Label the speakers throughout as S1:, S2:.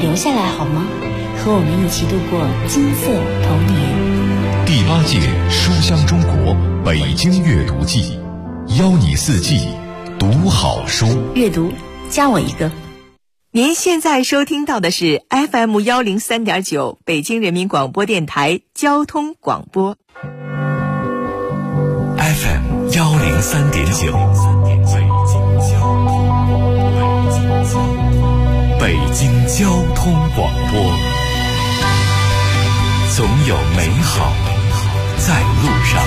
S1: 留下来好吗？和我们一起度过金色童年。
S2: 第8届书香中国北京阅读季，邀你四季读好书。
S1: 阅读，加我一个。
S3: 您现在收听到的是 FM103.9 北京人民广播电台交通广播。
S4: FM103.9 北京交通广播，总有美好在路上。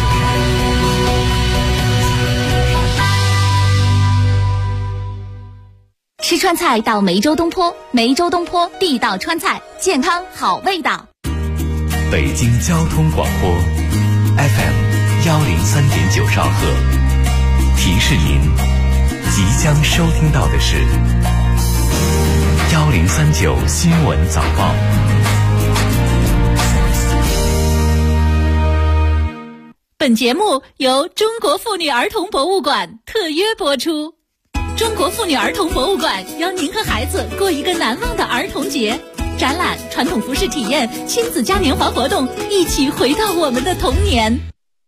S5: 吃川菜到梅州东坡，梅州东坡地道川菜，健康好味道。
S4: 北京交通广播 FM103.9 兆赫，提示您即将收听到的是1039新闻早报。
S6: 本节目由中国妇女儿童博物馆特约播出。中国妇女儿童博物馆邀您和孩子过一个难忘的儿童节，展览、传统服饰体验、亲子嘉年华活动，一起回到我们的童年。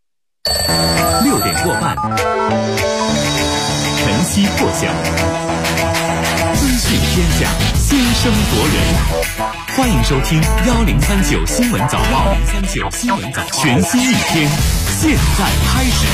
S4: 6点过半，晨曦破晓，资讯天下，先声夺人。欢迎收听1039新闻早报，全新一天，现在开始。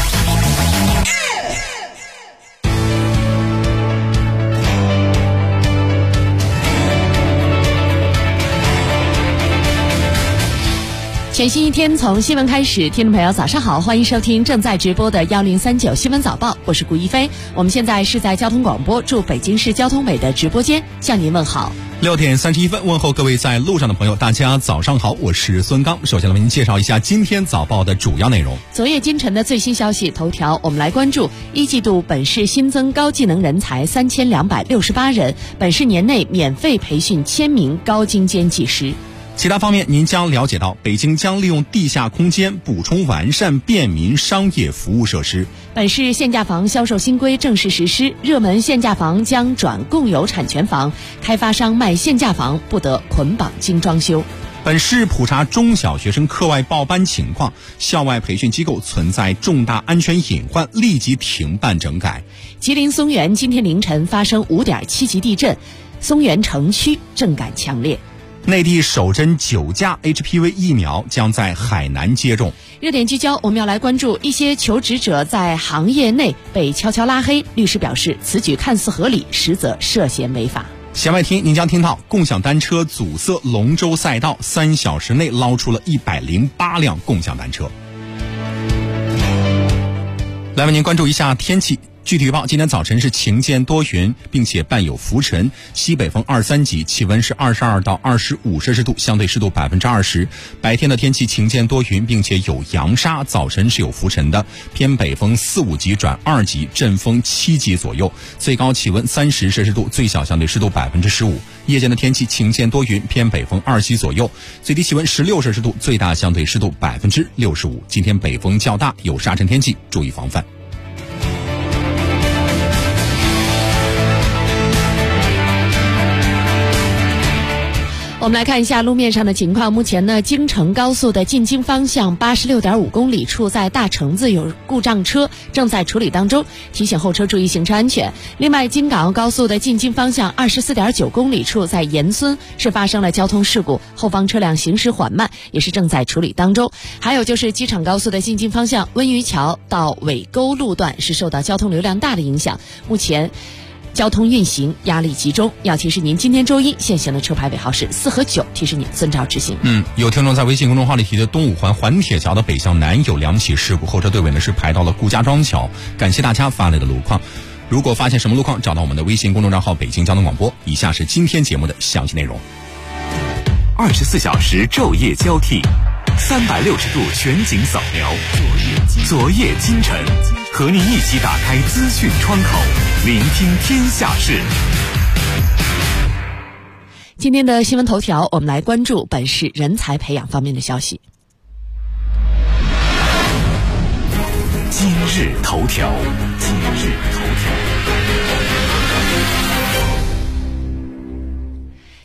S6: 全新一天从新闻开始，听众朋友早上好，欢迎收听正在直播的1039新闻早报，我是顾一飞。我们现在是在交通广播驻北京市交通委的直播间向您问好。
S7: 6点31分，问候各位在路上的朋友，大家早上好，我是孙刚。首先来为您介绍一下今天早报的主要内容。
S6: 昨夜今晨的最新消息头条，我们来关注一季度本市新增高技能人才3268人，本市年内免费培训1000名高精尖技师。
S7: 其他方面，您将了解到，北京将利用地下空间补充完善便民商业服务设施。
S6: 本市限价房销售新规正式实施，热门限价房将转共有产权房，开发商卖限价房不得捆绑精装修。
S7: 本市普查中小学生课外报班情况，校外培训机构存在重大安全隐患，立即停办整改。
S6: 吉林松原今天凌晨发生5.7级地震，松原城区震感强烈。
S7: 内地首针9价 HPV 疫苗将在海南接种。
S6: 热点聚焦，我们要来关注一些求职者在行业内被悄悄拉黑，律师表示此举看似合理，实则涉嫌违法。
S7: 弦外听，您将听到共享单车阻塞龙舟赛道，3小时内捞出了108辆共享单车。来为您关注一下天气。具体预报，今天早晨是晴间多云，并且伴有浮尘，西北风2、3级，气温是22到25摄氏度，相对湿度20%。白天的天气晴间多云，并且有扬沙，早晨是有浮尘的，偏北风4、5级转2级，阵风7级左右，最高气温30摄氏度，最小相对湿度15%。夜间的天气晴间多云，偏北风2级左右，最低气温16摄氏度，最大相对湿度65%。今天北风较大，有沙尘天气，注意防范。
S6: 我们来看一下路面上的情况。目前呢，京承高速的进京方向86.5公里处在大橙子有故障车，正在处理当中，提醒后车注意行车安全。另外，京港澳高速的进京方向24.9公里处在岩村是发生了交通事故，后方车辆行驶缓慢，也是正在处理当中。还有就是机场高速的进京方向温榆桥到尾沟路段是受到交通流量大的影响，目前交通运行压力集中，要提示您今天周一限行的车牌尾号是4和9，提示您遵照执行。
S7: 有听众在微信公众号里提的东五环环铁桥的北向南有2起事故，后车队尾呢是排到了顾家庄桥，感谢大家发来的路况。如果发现什么路况，找到我们的微信公众账号北京交通广播。以下是今天节目的详细内容。
S4: 24小时昼夜交替，360度全景扫描，昨夜今晨，和您一起打开资讯窗口，聆听天下事。
S6: 今天的新闻头条，我们来关注本市人才培养方面的消息。
S4: 今日头条。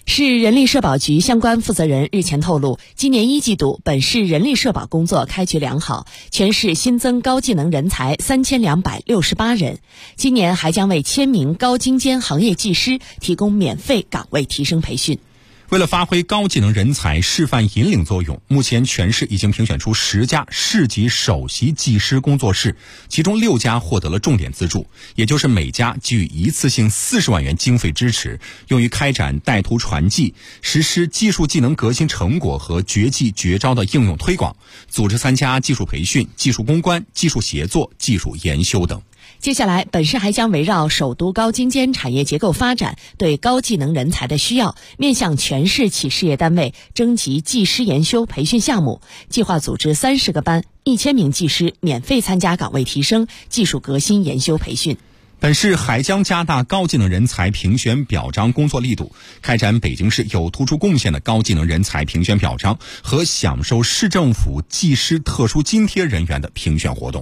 S6: 市人力社保局相关负责人日前透露，今年1季度本市人力社保工作开局良好，全市新增高技能人才3268人。今年还将为1000名高精尖行业技师提供免费岗位提升培训。
S7: 为了发挥高技能人才示范引领作用，目前全市已经评选出10家市级首席技师工作室，其中6家获得了重点资助，也就是每家给予一次性40万元经费支持，用于开展带图传技、实施技术技能革新成果和绝技绝招的应用推广，组织参加技术培训、技术攻关、技术协作、技术研修等。
S6: 接下来，本市还将围绕首都高精尖产业结构发展对高技能人才的需要，面向全市企事业单位征集技师研修培训项目，计划组织30个班，1000名技师免费参加岗位提升、技术革新研修培训。
S7: 本市还将加大高技能人才评选表彰工作力度，开展北京市有突出贡献的高技能人才评选表彰和享受市政府技师特殊津贴人员的评选活动。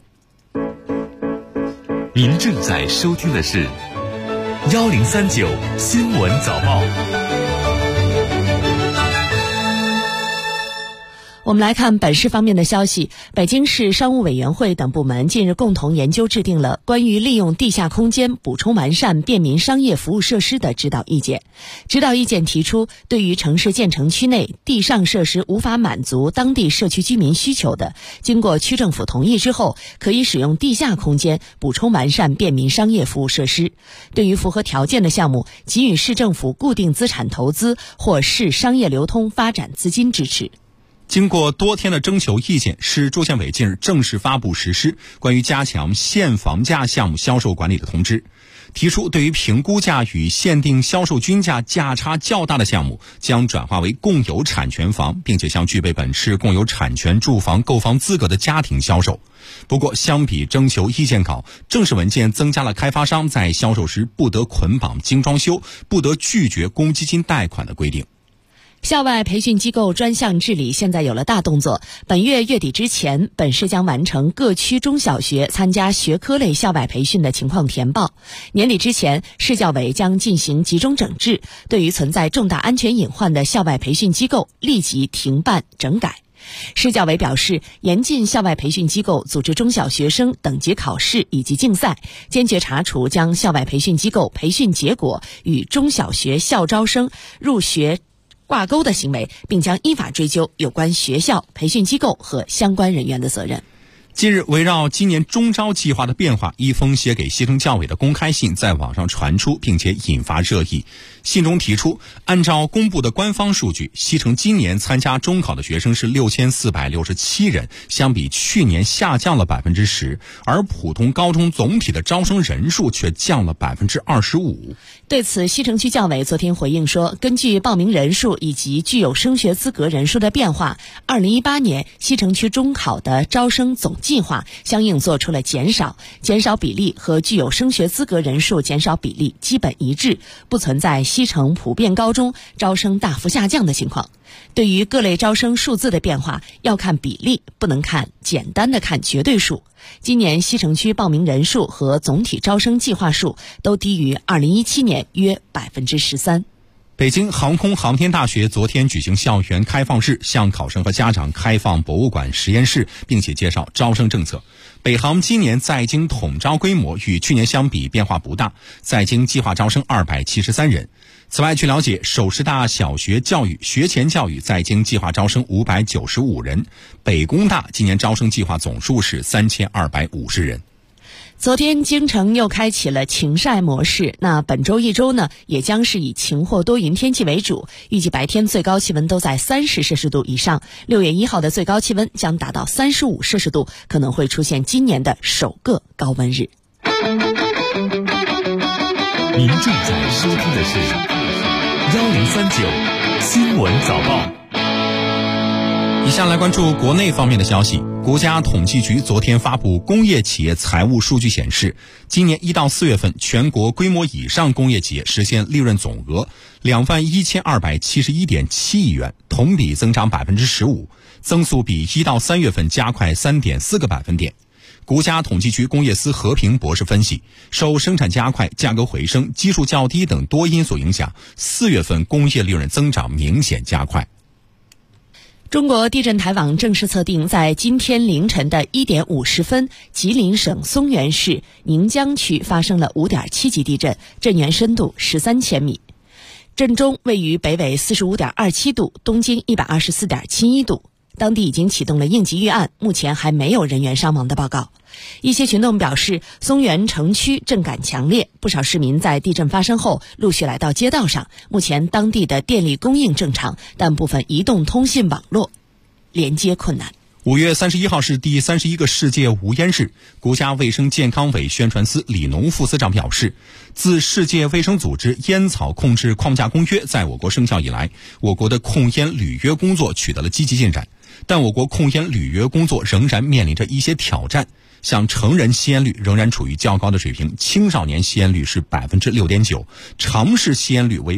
S4: 您正在收听的是1039新闻早报。
S6: 我们来看本市方面的消息，北京市商务委员会等部门近日共同研究制定了关于利用地下空间补充完善便民商业服务设施的指导意见。指导意见提出，对于城市建成区内地上设施无法满足当地社区居民需求的，经过区政府同意之后，可以使用地下空间补充完善便民商业服务设施。对于符合条件的项目，给予市政府固定资产投资或市商业流通发展资金支持。
S7: 经过多天的征求意见，市住建委近日正式发布实施关于加强限房价项目销售管理的通知，提出对于评估价与限定销售均价价差较大的项目，将转化为共有产权房，并且向具备本市共有产权住房购房资格的家庭销售。不过，相比征求意见稿，正式文件增加了开发商在销售时不得捆绑精装修、不得拒绝公积金贷款的规定。
S6: 校外培训机构专项治理现在有了大动作，本月月底之前，本市将完成各区中小学参加学科类校外培训的情况填报。年底之前，市教委将进行集中整治，对于存在重大安全隐患的校外培训机构立即停办整改。市教委表示，严禁校外培训机构组织中小学生等级考试以及竞赛，坚决查处将校外培训机构培训结果与中小学校招生入学挂钩的行为，并将依法追究有关学校、培训机构和相关人员的责任。
S7: 近日，围绕今年中招计划的变化，一封写给西城教委的公开信在网上传出，并且引发热议。信中提出，按照公布的官方数据，西城今年参加中考的学生是6467人，相比去年下降了10%，而普通高中总体的招生人数却降了25%。
S6: 对此，西城区教委昨天回应说，根据报名人数以及具有升学资格人数的变化，2018年西城区中考的招生总计划相应做出了减少比例和具有升学资格人数减少比例基本一致，不存在西城普遍高中招生大幅下降的情况。对于各类招生数字的变化，要看比例，不能简单的看绝对数。今年西城区报名人数和总体招生计划数都低于2017年约13%。
S7: 北京航空航天大学昨天举行校园开放式，向考生和家长开放博物馆实验室，并且介绍招生政策。北航今年在京统招规模与去年相比变化不大，在京计划招生273人。此外，据了解，首师大小学教育学前教育在京计划招生595人，北工大今年招生计划总数是3250人。
S6: 昨天京城又开启了晴晒模式，那本周一周呢，也将是以晴或多云天气为主，预计白天最高气温都在30摄氏度以上，6月1号的最高气温将达到35摄氏度，可能会出现今年的首个高温日。
S4: 您正在收听的是1039新闻早报。
S7: 以下来关注国内方面的消息。国家统计局昨天发布工业企业财务数据显示，今年1到4月份，全国规模以上工业企业实现利润总额21271.7亿元，同比增长15%，增速比1到3月份加快3.4个百分点。 国家统计局工业司和平博士分析，受生产加快、价格回升、基数较低等多因素影响，4月份工业利润增长明显加快。
S6: 中国地震台网正式测定，在今天凌晨的1点50分，吉林省松原市宁江区发生了5.7级地震，震源深度13千米。震中位于北纬45.27度，东经124.71度。当地已经启动了应急预案，目前还没有人员伤亡的报告。一些群众表示，松原城区震感强烈，不少市民在地震发生后陆续来到街道上。目前当地的电力供应正常，但部分移动通信网络连接困难。
S7: 5月31号是第31个世界无烟日。国家卫生健康委宣传司李农副司长表示，自世界卫生组织烟草控制框架公约在我国生效以来，我国的控烟履约工作取得了积极进展，但我国控烟履约工作仍然面临着一些挑战。像成人吸烟率仍然处于较高的水平，青少年吸烟率是 6.9%， 常识吸烟率为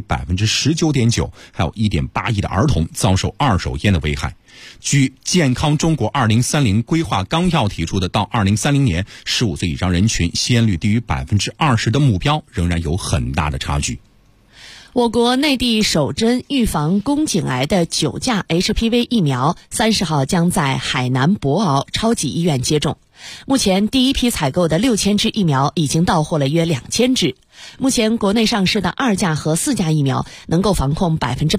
S7: 19.9%， 还有 1.8亿的儿童遭受二手烟的危害。据健康中国2030规划纲要提出的，到2030年15岁以上人群吸烟率低于 20% 的目标仍然有很大的差距。
S6: 我国内地首针预防宫颈癌的9价 HPV 疫苗30号将在海南博鳌超级医院接种。目前第一批采购的6000支疫苗已经到货了约2000支。目前国内上市的2价和4价疫苗能够防控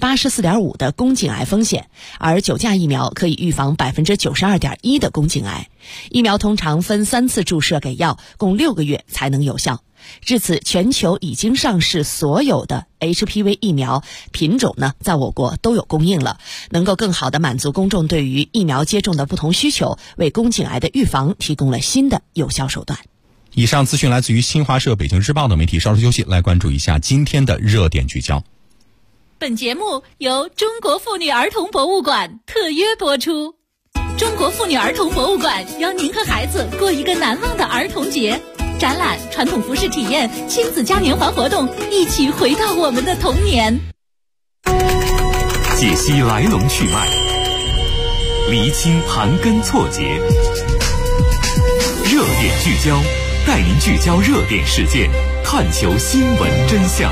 S6: 84.5% 的宫颈癌风险，而9价疫苗可以预防 92.1% 的宫颈癌。疫苗通常分3次注射给药，共6个月才能有效。至此，全球已经上市所有的 HPV 疫苗品种呢，在我国都有供应了，能够更好地满足公众对于疫苗接种的不同需求，为宫颈癌的预防提供了新的有效手段。
S7: 以上资讯来自于新华社、北京日报的媒体。稍事休息，来关注一下今天的热点聚焦。
S5: 本节目由中国妇女儿童博物馆特约播出。中国妇女儿童博物馆邀您和孩子过一个难忘的儿童节。展览、传统服饰体验、亲子嘉年华活动，一起回到我们的童年。
S4: 解析来龙去脉，厘清盘根错节，热点聚焦，带您聚焦热点事件，探求新闻真相。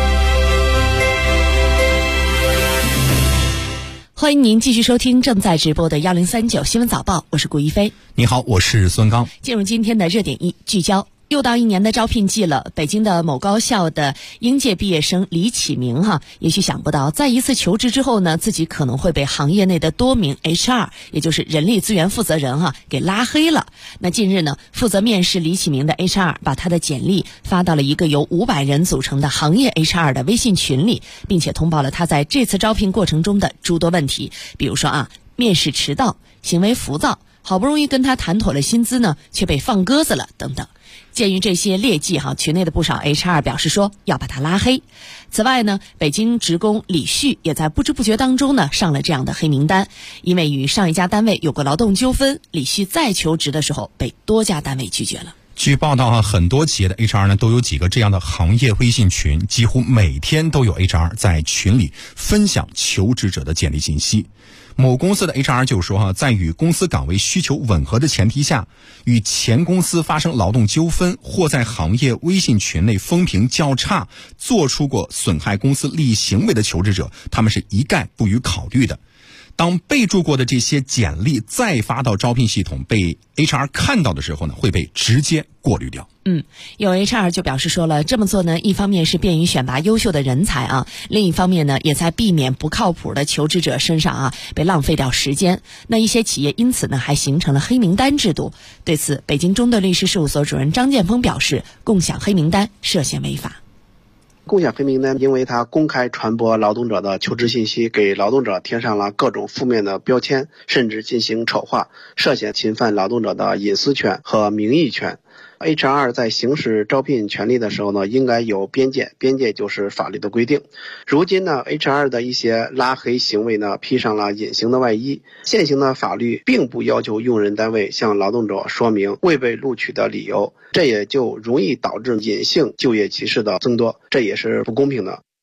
S6: 欢迎您继续收听正在直播的1039新闻早报，我是顾一飞。
S7: 你好，我是孙刚。
S6: 进入今天的热点聚焦。又到一年的招聘季了，北京的某高校的应届毕业生李启明也许想不到，在一次求职之后呢，自己可能会被行业内的多名 HR， 也就是人力资源负责人给拉黑了。那近日呢，负责面试李启明的 HR 把他的简历发到了一个由500人组成的行业 HR 的微信群里，并且通报了他在这次招聘过程中的诸多问题，比如说面试迟到、行为浮躁，好不容易跟他谈妥了薪资呢，却被放鸽子了等等。鉴于这些劣迹群内的不少 HR 表示说要把他拉黑。此外呢，北京职工李旭也在不知不觉当中呢上了这样的黑名单，因为与上一家单位有过劳动纠纷，李旭再求职的时候被多家单位拒绝了。
S7: 据报道很多企业的 HR 呢都有几个这样的行业微信群，几乎每天都有 HR 在群里分享求职者的简历信息。某公司的 HR 就说在与公司岗位需求吻合的前提下，与前公司发生劳动纠纷或在行业微信群内风评较差，做出过损害公司利益行为的求职者，他们是一概不予考虑的。当备注过的这些简历再发到招聘系统被 HR 看到的时候呢，会被直接过滤掉。
S6: 有 HR 就表示说了，这么做呢，一方面是便于选拔优秀的人才另一方面呢，也在避免不靠谱的求职者身上被浪费掉时间。那一些企业因此呢，还形成了黑名单制度。对此，北京中盾律师事务所主任张建峰表示，共享黑名单涉嫌违法。
S8: 共享黑名单，因为它公开传播劳动者的求职信息，给劳动者贴上了各种负面的标签，甚至进行丑化，涉嫌侵犯劳动者的隐私权和名誉权。HR 在行使招聘权利的时候呢，应该有边界，边界就是法律的规定。如今呢 HR 的一些拉黑行为呢，披上了隐形的外衣。现行的法律并不要求用人单位向劳动者说明未被录取的理由，这也就容易导致隐性就业歧视的增多，这也是不公平的。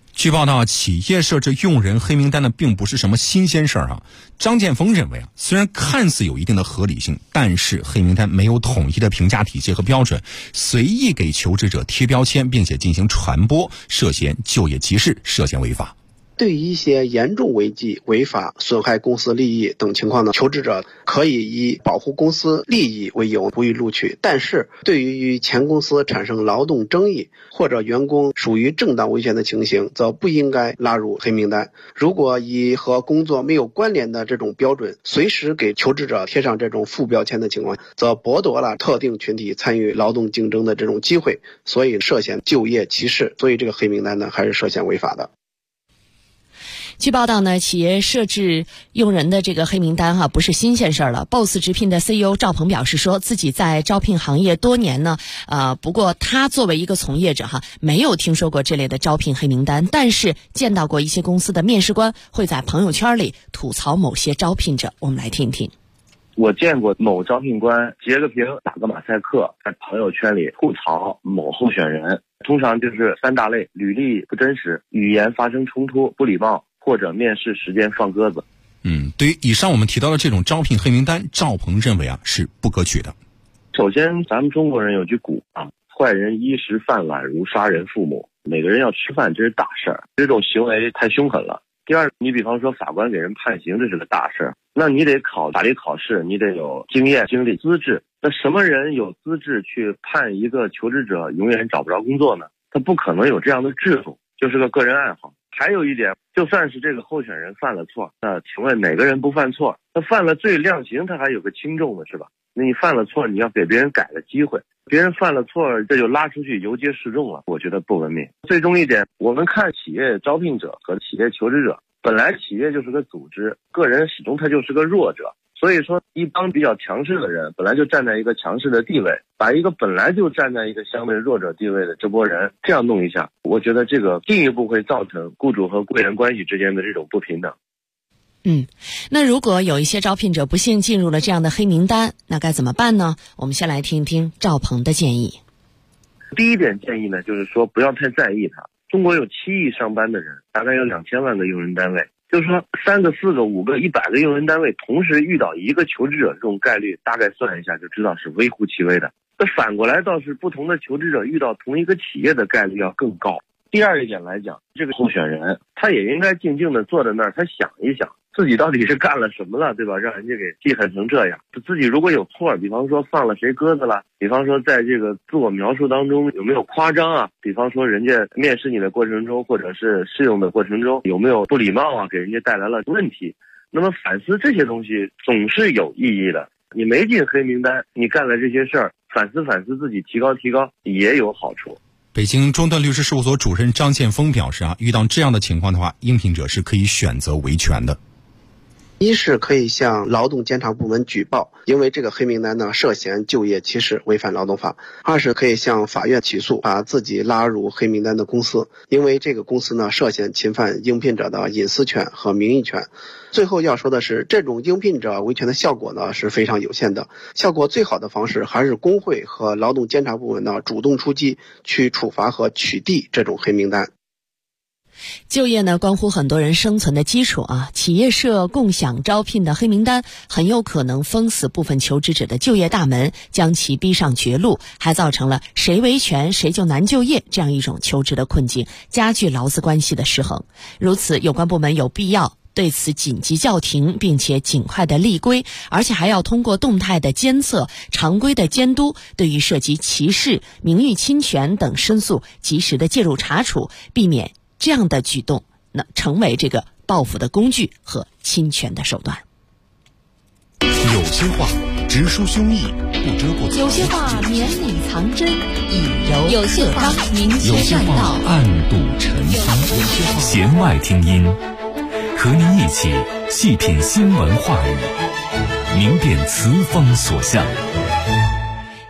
S7: 据报道，企业设置用人黑名单呢，并不是什么新鲜事儿啊。张建峰认为啊，虽然看似有一定的合理性，但是黑名单没有统一的评价体系和标准，随意给求职者贴标签，并且进行传播，涉嫌就业歧视，涉嫌违法。
S8: 对于一些严重违纪、违法、损害公司利益等情况呢，求职者可以以保护公司利益为由不予录取。但是，对于与前公司产生劳动争议或者员工属于正当维权的情形，则不应该纳入黑名单。如果以和工作没有关联的这种标准，随时给求职者贴上这种副标签的情况，则剥夺了特定群体参与劳动竞争的这种机会，所以涉嫌就业歧视。所以这个黑名单呢，还是涉嫌违法的。
S6: 据报道呢，企业设置用人的这个黑名单不是新鲜事儿了。BOSS 直聘的 CEO 赵鹏表示说，自己在招聘行业多年呢，不过他作为一个从业者没有听说过这类的招聘黑名单，但是见到过一些公司的面试官会在朋友圈里吐槽某些招聘者。我们来听听。
S9: 我见过某招聘官截个屏打个马赛克，在朋友圈里吐槽某候选人，通常就是3大类：履历不真实、语言发生冲突、不礼貌，或者面试时间放鸽子。
S7: 对于以上我们提到的这种招聘黑名单，赵鹏认为是不可取的。
S9: 首先，咱们中国人有句古坏人衣食饭碗如杀人父母，每个人要吃饭，这是大事儿，这种行为太凶狠了。第二，你比方说法官给人判刑，这是个大事儿，那你得考法律考试，你得有经验、经历、资质。那什么人有资质去判一个求职者永远找不着工作呢？他不可能有这样的制度，就是个个人爱好。还有一点，就算是这个候选人犯了错，那请问哪个人不犯错？他犯了罪量刑，他还有个轻重的是吧？那你犯了错，你要给别人改的机会，别人犯了错，这就拉出去游街示众了，我觉得不文明。最终一点，我们看企业招聘者和企业求职者，本来企业就是个组织，个人始终他就是个弱者。所以说，一帮比较强势的人本来就站在一个强势的地位，把一个本来就站在一个相对弱者地位的这波人这样弄一下，我觉得这个进一步会造成雇主和雇员关系之间的这种不平等。
S6: 那如果有一些招聘者不幸进入了这样的黑名单，那该怎么办呢？我们先来听听赵鹏的建议。
S9: 第一点建议呢，就是说不要太在意它。中国有7亿上班的人，大概有2000万个用人单位。就是说3个、4个、5个、100个用人单位同时遇到一个求职者，这种概率大概算一下就知道是微乎其微的。那反过来倒是不同的求职者遇到同一个企业的概率要更高。第二一点来讲，这个候选人他也应该静静地坐在那儿，他想一想自己到底是干了什么了，对吧？让人家给记恨成这样。自己如果有错，比方说放了谁鸽子了，比方说在这个自我描述当中有没有夸张啊，比方说人家面试你的过程中或者是试用的过程中有没有不礼貌啊，给人家带来了问题。那么反思这些东西总是有意义的。你没进黑名单，你干了这些事儿，反思反思自己，提高也有好处。
S7: 北京中段律师事务所主任张建峰表示遇到这样的情况的话，应聘者是可以选择维权的。
S8: 一是可以向劳动监察部门举报，因为这个黑名单呢涉嫌就业歧视，违反劳动法。二是可以向法院起诉把自己拉入黑名单的公司，因为这个公司呢涉嫌侵犯应聘者的隐私权和名誉权。最后要说的是，这种应聘者维权的效果呢是非常有限的，效果最好的方式还是工会和劳动监察部门呢主动出击，去处罚和取缔这种黑名单。
S6: 就业呢关乎很多人生存的基础企业设共享招聘的黑名单，很有可能封死部分求职者的就业大门，将其逼上绝路，还造成了谁维权谁就难就业这样一种求职的困境，加剧劳资关系的失衡。如此，有关部门有必要对此紧急叫停，并且尽快的立规，而且还要通过动态的监测、常规的监督，对于涉及歧视、名誉侵权等申诉及时的介入查处，避免这样的举动成为这个报复的工具和侵权的手段。
S2: 有些话直抒胸臆，不遮不藏；
S5: 有些话绵里藏针，以柔
S1: 有些话明
S2: 有些话
S1: 切善道，
S2: 暗度陈仓。
S4: 弦外听音，和您一起细品新闻话语，明辨词锋所向。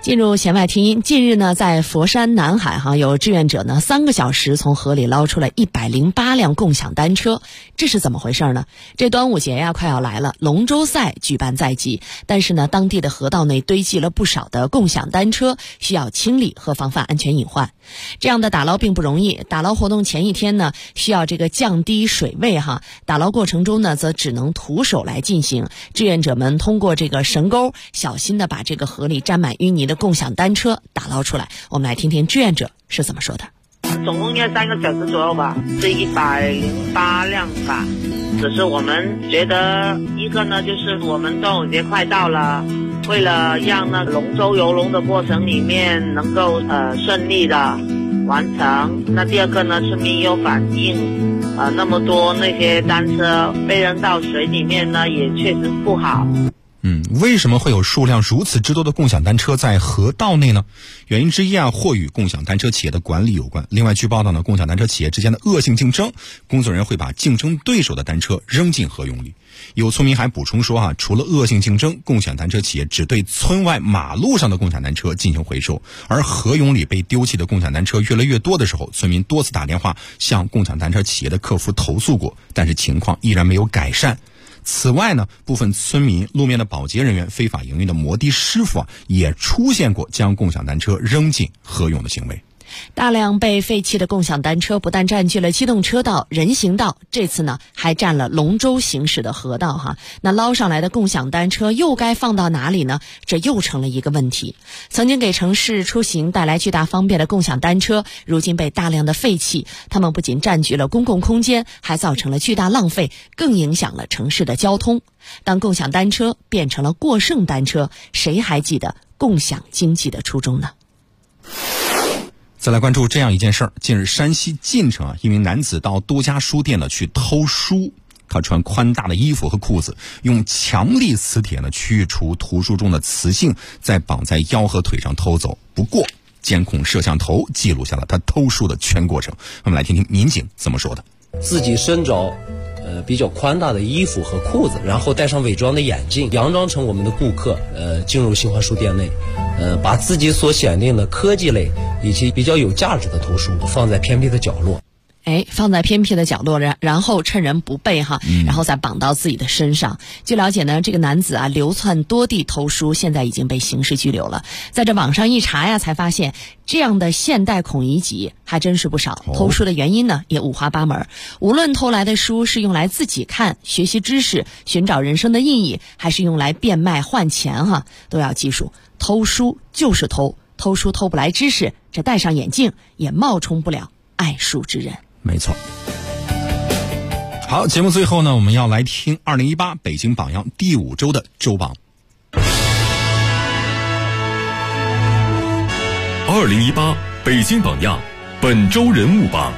S6: 进入弦外听音，近日呢，在佛山南海有志愿者呢3个小时从河里捞出了108辆共享单车，这是怎么回事呢？这端午节呀快要来了，龙舟赛举办在即，但是呢，当地的河道内堆积了不少的共享单车，需要清理和防范安全隐患。这样的打捞并不容易，打捞活动前一天呢，需要这个降低水位打捞过程中呢，则只能徒手来进行。志愿者们通过这个绳钩，小心的把这个河里沾满淤泥的共享单车打捞出来。我们来听听志愿者是怎么说的。
S10: 总共要3个小时左右吧，是108辆吧。只是我们觉得一个呢，就是我们端午节快到了，为了让那龙舟游龙的过程里面能够顺利的完成。那第二个呢是民友反映，那么多那些单车被扔到水里面呢，也确实不好。
S7: 为什么会有数量如此之多的共享单车在河道内呢？原因之一或与共享单车企业的管理有关。另外，据报道呢，共享单车企业之间的恶性竞争，工作人员会把竞争对手的单车扔进河涌里。有村民还补充说除了恶性竞争，共享单车企业只对村外马路上的共享单车进行回收，而河涌里被丢弃的共享单车越来越多的时候，村民多次打电话向共享单车企业的客服投诉过，但是情况依然没有改善。此外呢，部分村民、路面的保洁人员、非法营运的摩的师傅也出现过将共享单车扔进河涌的行为。
S6: 大量被废弃的共享单车不但占据了机动车道、人行道，这次呢还占了龙舟行驶的河道那捞上来的共享单车又该放到哪里呢？这又成了一个问题。曾经给城市出行带来巨大方便的共享单车，如今被大量的废弃，它们不仅占据了公共空间，还造成了巨大浪费，更影响了城市的交通。当共享单车变成了过剩单车，谁还记得共享经济的初衷呢？
S7: 再来关注这样一件事儿，近日山西晋城一名男子到多家书店去偷书，他穿宽大的衣服和裤子，用强力磁铁去除图书中的磁性，再绑在腰和腿上偷走。不过监控摄像头记录下了他偷书的全过程。我们来听听民警怎么说的。
S11: 自己身着比较宽大的衣服和裤子，然后戴上伪装的眼镜，佯装成我们的顾客，进入新华书店内，把自己所选定的科技类以及比较有价值的图书放在偏僻的角落。
S6: 放在偏僻的角落，然后趁人不备然后再绑到自己的身上。据了解呢，这个男子流窜多地偷书，现在已经被刑事拘留了。在这网上一查才发现这样的现代孔乙己还真是不少。偷书的原因呢也五花八门，无论偷来的书是用来自己看、学习知识、寻找人生的意义，还是用来变卖换钱都要记住，偷书就是偷，偷书偷不来知识，这戴上眼镜也冒充不了爱书之人。
S7: 没错。好，节目最后呢，我们要来听2018北京榜样第5周的周榜。
S2: 2018北京榜样本周人物榜。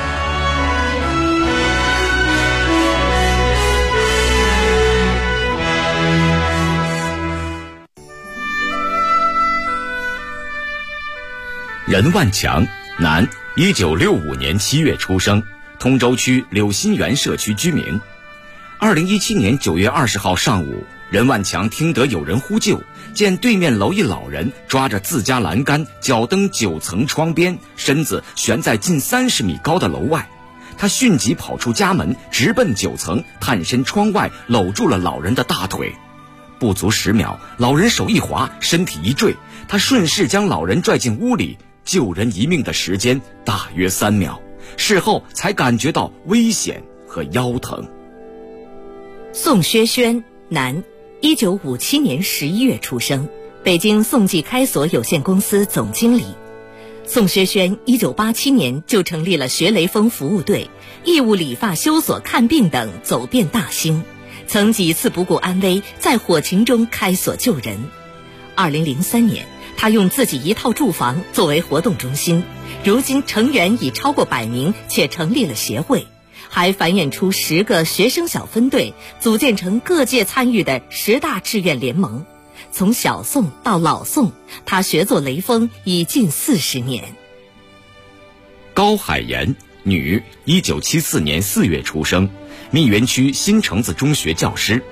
S12: 任万强，男，1965年7月出生，通州区柳新园社区居民。2017年9月20号上午，任万强听得有人呼救，见对面楼一老人抓着自家栏杆，脚蹬9层窗边，身子悬在近30米高的楼外。他迅即跑出家门，直奔9层，探身窗外，搂住了老人的大腿。不足10秒，老人手一滑，身体一坠，他顺势将老人拽进屋里。救人一命的时间大约3秒，事后才感觉到危险和腰疼。
S13: 宋薛轩，男，1957年11月出生，北京宋季开所有限公司总经理。宋薛轩1987年就成立了学雷锋服务队、义务理发修所看病等，走遍大兴，曾几次不顾安危，在火情中开所救人。2003年，他用自己一套住房作为活动中心，如今成员已超过100名，且成立了协会，还繁衍出10个学生小分队，组建成各界参与的10大志愿联盟。从小宋到老宋，他学做雷锋已近40年。
S12: 高海岩，女，1974年4月出生，密园区新城子中学教师。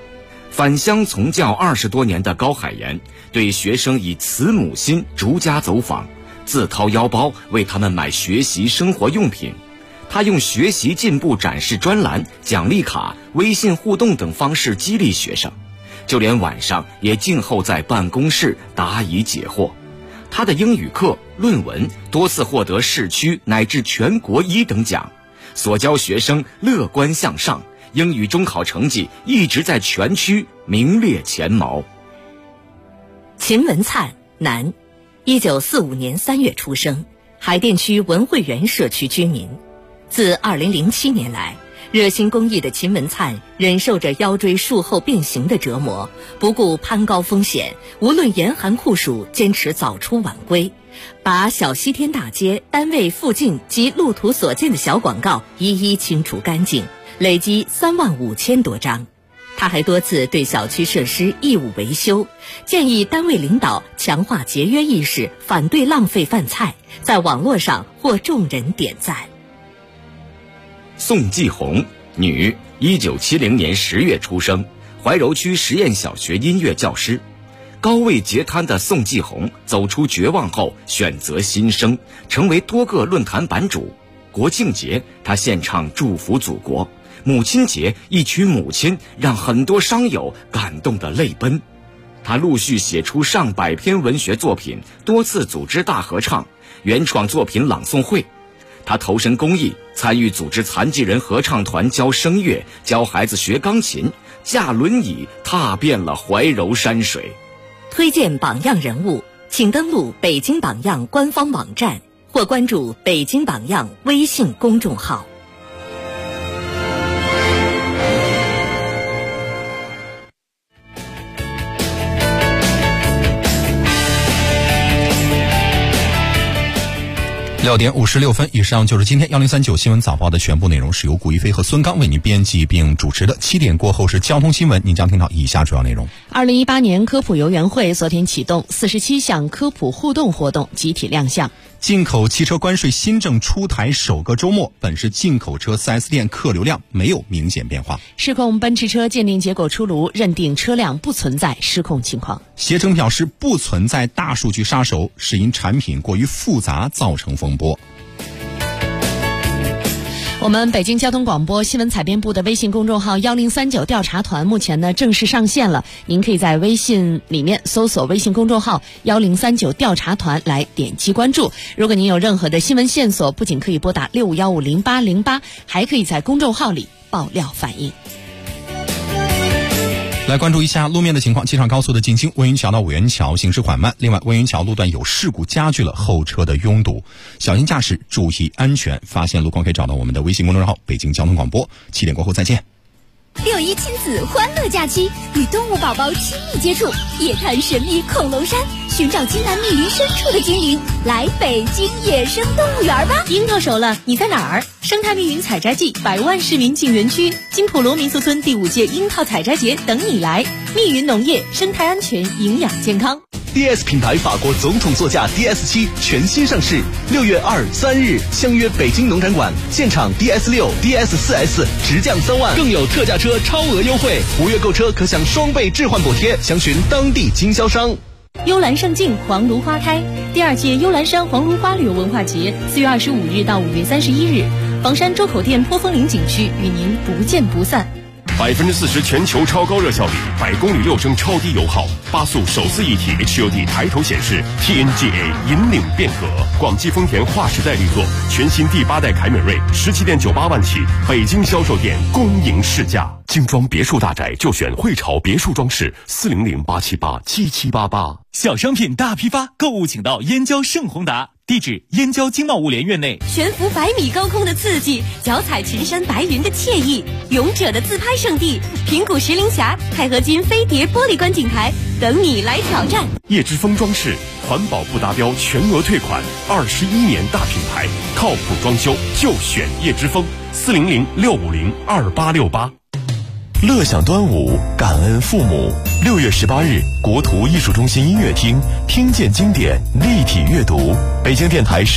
S12: 返乡从教20多年的高海岩，对学生以慈母心逐家走访，自掏腰包为他们买学习生活用品。他用学习进步展示专栏、奖励卡、微信互动等方式激励学生，就连晚上也静候在办公室答疑解惑。他的英语课、论文多次获得市区乃至全国1等奖，所教学生乐观向上，英语中考成绩一直在全区名列前茅。
S13: 秦文灿，男，1945年3月出生，海淀区文汇园社区居民。自2007年来，热心公益的秦文灿忍受着腰椎术后变形的折磨，不顾攀高风险，无论严寒酷暑，坚持早出晚归，把小西天大街、单位附近及路途所见的小广告一一清除干净，累积35000多张。他还多次对小区设施义务维修，建议单位领导强化节约意识，反对浪费饭菜，在网络上获众人点赞。
S12: 宋继红，女，1970年10月出生，怀柔区实验小学音乐教师。高位截瘫的宋继红走出绝望后，选择新生，成为多个论坛版主。国庆节，他献唱祝福祖国；母亲节，一曲母亲让很多商友感动得泪奔。他陆续写出上百篇文学作品，多次组织大合唱、原创作品朗诵会。他投身公益，参与组织残疾人合唱团教声乐，教孩子学钢琴，驾轮椅踏遍了怀柔山水。
S13: 推荐榜样人物，请登录北京榜样官方网站或关注北京榜样微信公众号。
S7: 6点56分，以上就是今天1039新闻早报的全部内容，是由顾一飞和孙刚为您编辑并主持的。7点过后是交通新闻，您将听到以下主要内容。
S6: 2018年科普游园会昨天启动，47项科普互动活动集体亮相。
S7: 进口汽车关税新政出台首个周末，本市进口车 4S 店客流量没有明显变化。
S6: 失控奔驰车鉴定结果出炉，认定车辆不存在失控情况。
S7: 携程表示不存在大数据杀手，是因产品过于复杂造成风波。
S6: 我们北京交通广播新闻采编部的微信公众号1039调查团目前呢正式上线了，您可以在微信里面搜索微信公众号1039调查团来点击关注。如果您有任何的新闻线索，不仅可以拨打65150808，还可以在公众号里爆料反映。
S7: 来关注一下路面的情况，机场高速的进京温榆桥到五元桥行驶缓慢，另外温榆桥路段有事故加剧了后车的拥堵，小心驾驶，注意安全。发现路况可以找到我们的微信公众号北京交通广播。7点过后再见。
S14: 6·1亲子欢乐假期，与动物宝宝亲密接触，夜探神秘恐龙山，寻找津南密林深处的精灵，来北京野生动物园吧！
S5: 樱桃熟了，你在哪儿？生态密云采摘季，100万市民进园区，金普罗民俗村第5届樱桃采摘节等你来。密云农业，生态安全，营养健康。
S15: DS 品牌法国总统座驾 DS7 全新上市，6月2、3日相约北京农展馆，现场 DS6、DS4S 直降3万，更有特价车超额优惠，5月购车可享双倍置换补贴，详询当地经销商。
S5: 幽兰胜境黄芦花开，第2届幽兰山黄芦花旅游文化节4月25日到5月31日，房山周口店坡峰岭景区与您不见不散。
S16: 40%全球超高热效率，100公里6升超低油耗，8速手自一体 HUD 抬头显示 ，TNGA 引领变革。广汽丰田划时代力作，全新第8代凯美瑞17.98万起，北京销售店公营试驾。精装别墅大宅就选汇潮别墅装饰，400-878-7788。
S17: 小商品大批发，购物请到燕郊盛宏达。地址：燕郊经贸物联院内。
S14: 悬浮100米高空的刺激，脚踩群山白云的惬意，勇者的自拍圣地平谷石林峡钛合金飞碟玻璃观景台，等你来挑战。
S16: 叶之峰装饰，环保不达标全额退款，21年大品牌，靠谱装修就选叶之峰，400-650-2868。
S18: 乐享端午，感恩父母。6月18日，国图艺术中心音乐厅，听见经典，立体阅读。北京电台